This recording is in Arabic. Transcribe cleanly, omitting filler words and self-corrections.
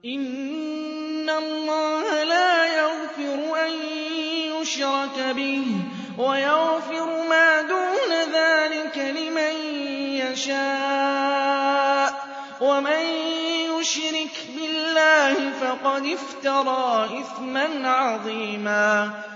إِنَّ اللَّهَ لَا يَغْفِرُ أَن يُشْرَكَ بِهِ وَيَغْفِرُ مَا دُونَ ذَٰلِكَ لِمَن يَشَاءُ ۚ وَمَن يُشْرِكْ بِاللَّهِ فَقَدِ افْتَرَىٰ إِثْمًا عَظِيمًا